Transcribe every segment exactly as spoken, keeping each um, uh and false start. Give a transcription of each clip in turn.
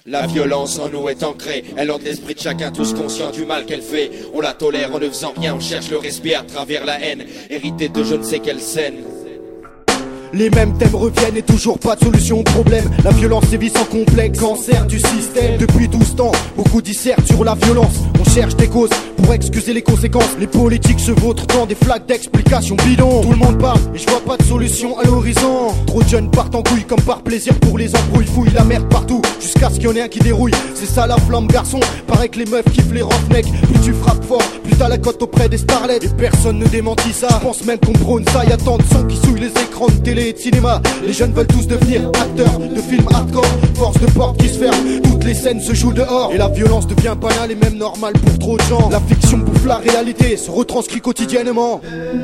La violence en nous est ancrée, elle hante l'esprit de chacun, tous conscients du mal qu'elle fait. On la tolère en ne faisant rien, on cherche le respect à travers la haine, hérité de je ne sais quelle scène. Les mêmes thèmes reviennent et toujours pas de solution au problème. La violence sévit sans complexe, cancer du système. Depuis douze ans, beaucoup dissertent sur la violence. On cherche des causes pour excuser les conséquences. Les politiques se vautrent dans des flaques d'explications bidons. Tout le monde parle et je vois pas de solution à l'horizon. Trop de jeunes partent en couille comme par plaisir pour les embrouilles. Fouillent la merde partout jusqu'à ce qu'il y en ait un qui dérouille. C'est ça la flamme garçon, paraît que les meufs kiffent les roughnecks. Plus tu frappes fort, plus t'as la cote auprès des starlets. Et personne ne démentit ça, je pense même qu'on prône ça. Y'a tant de sons qui souillent les écrans de télé et de cinéma. Les jeunes veulent tous devenir acteurs de films hardcore. Force de porte qui se ferme, toutes les scènes se jouent dehors. Et la violence devient banale et même normale pour trop de gens. La fiction bouffe la réalité, se retranscrit quotidiennement.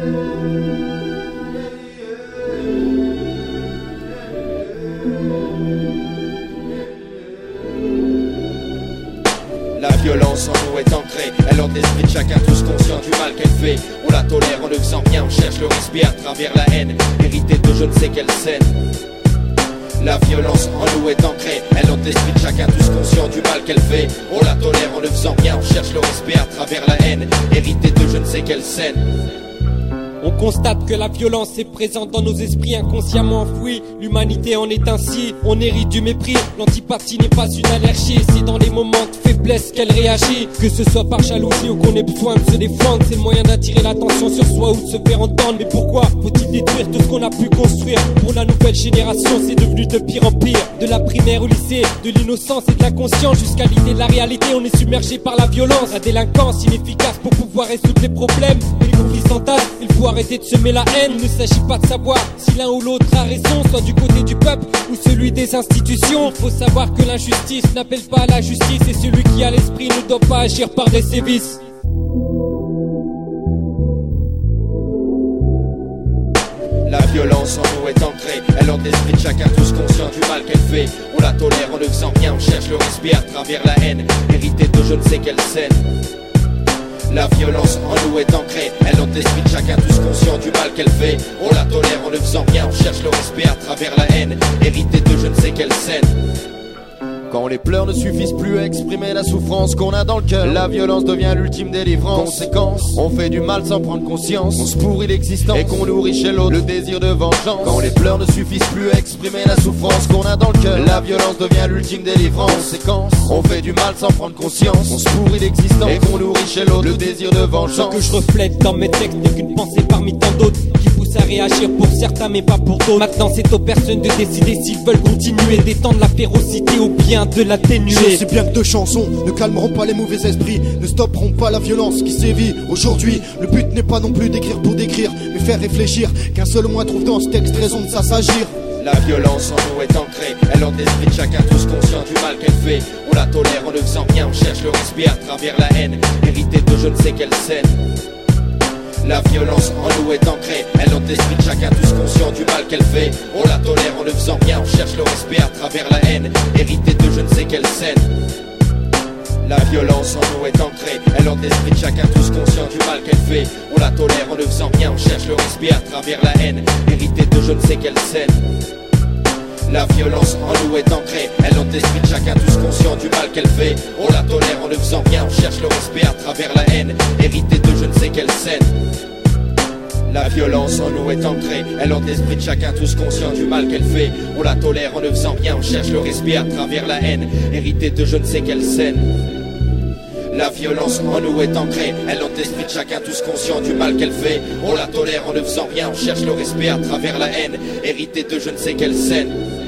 La violence en nous est ancrée, elle hante l'esprit de chacun, tous conscients du mal qu'elle fait. On la tolère en ne faisant rien, on cherche le respect à travers la haine, hérité de je ne sais quelle scène. La violence en nous est ancrée, elle hante l'esprit de chacun, tous conscients du mal qu'elle fait. On la tolère en ne faisant rien, on cherche le respect à travers la haine, hérité de je ne sais quelle scène. On constate que la violence est présente dans nos esprits inconsciemment enfouis. L'humanité en est ainsi, on hérite du mépris. L'antipathie n'est pas une allergie, c'est dans les moments de faiblesse qu'elle réagit. Que ce soit par jalousie ou qu'on ait besoin de se défendre, c'est le moyen d'attirer l'attention sur soi ou de se faire entendre. Mais pourquoi faut-il détruire tout ce qu'on a pu construire? Pour la nouvelle génération, c'est devenu de pire en pire. De la primaire au lycée, de l'innocence et de la conscience jusqu'à l'idée de la réalité, on est submergé par la violence. La délinquance inefficace pour pouvoir résoudre les problèmes. Les conflits s'entassent, il faut arrêter de semer la haine. Il ne s'agit pas de savoir si l'un ou l'autre a raison, soit du côté du peuple ou celui des institutions. Il faut savoir que l'injustice n'appelle pas à la justice, et celui qui a l'esprit ne doit pas agir par des sévices. La violence en nous est ancrée, elle hante l'esprit de chacun, tous conscients du mal qu'elle fait. On la tolère en ne faisant rien, on cherche le respect à travers la haine, hérité de je ne sais quelle scène. La violence en nous est ancrée, elle hante l'esprit de chacun, tous conscients du mal qu'elle fait. On la tolère en ne faisant rien, on cherche le respect à travers la haine, hérité de je ne sais quelle scène. Quand les pleurs ne suffisent plus à exprimer la souffrance qu'on a dans le cœur, la violence devient l'ultime délivrance. Conséquence, on fait du mal sans prendre conscience, on se pourrit l'existence et qu'on nourrit chez l'autre le désir de vengeance. Quand les pleurs ne suffisent plus à exprimer la souffrance qu'on a dans le cœur, la violence devient l'ultime délivrance. Conséquence, on fait du mal sans prendre conscience, on se pourrit l'existence et qu'on nourrit chez l'autre le désir de vengeance. Ce que je reflète dans mes textes n'est qu'une pensée parmi tant d'autres qui pousse à réagir pour certains mais pas pour d'autres. Maintenant c'est aux personnes de décider s'ils veulent continuer d'étendre la férocité ou bien de l'atténuer. Je sais bien que deux chansons ne calmeront pas les mauvais esprits, ne stopperont pas la violence qui sévit aujourd'hui. Le but n'est pas non plus d'écrire pour décrire, mais faire réfléchir, qu'un seul mot trouve dans ce texte raison de s'assagir. La violence en nous est ancrée, elle hante l'esprit de chacun, tous conscients du mal qu'elle fait. On la tolère en ne faisant rien, on cherche le respect à travers la haine, hérité de je ne sais quelle scène. La violence en nous est ancrée, elle hante l'esprit de chacun, tous conscients du mal qu'elle fait. On la tolère en ne faisant rien, on cherche le respect à travers la haine, hérité de je ne sais quelle scène. La violence en nous est ancrée, elle hante l'esprit de chacun, tous conscients du mal qu'elle fait. On la tolère en ne faisant rien, on cherche le respect à travers la haine, hérité de je ne sais quelle scène. La violence en nous est ancrée, elle hante l'esprit de chacun, tous conscients du mal qu'elle fait. On la tolère en ne faisant rien, on cherche le respect à travers la haine, hérité de je ne sais quelle scène. La violence en nous est ancrée, elle hante l'esprit de chacun, tous conscients du mal qu'elle fait. On la tolère en ne faisant rien, on cherche le respect à travers la haine, hérité de je ne sais quelle scène. La violence en nous est ancrée, elle hante l'esprit de chacun, tous conscients du mal qu'elle fait. On la tolère en ne faisant rien, on cherche le respect à travers la haine, hérité de je ne sais quelle scène.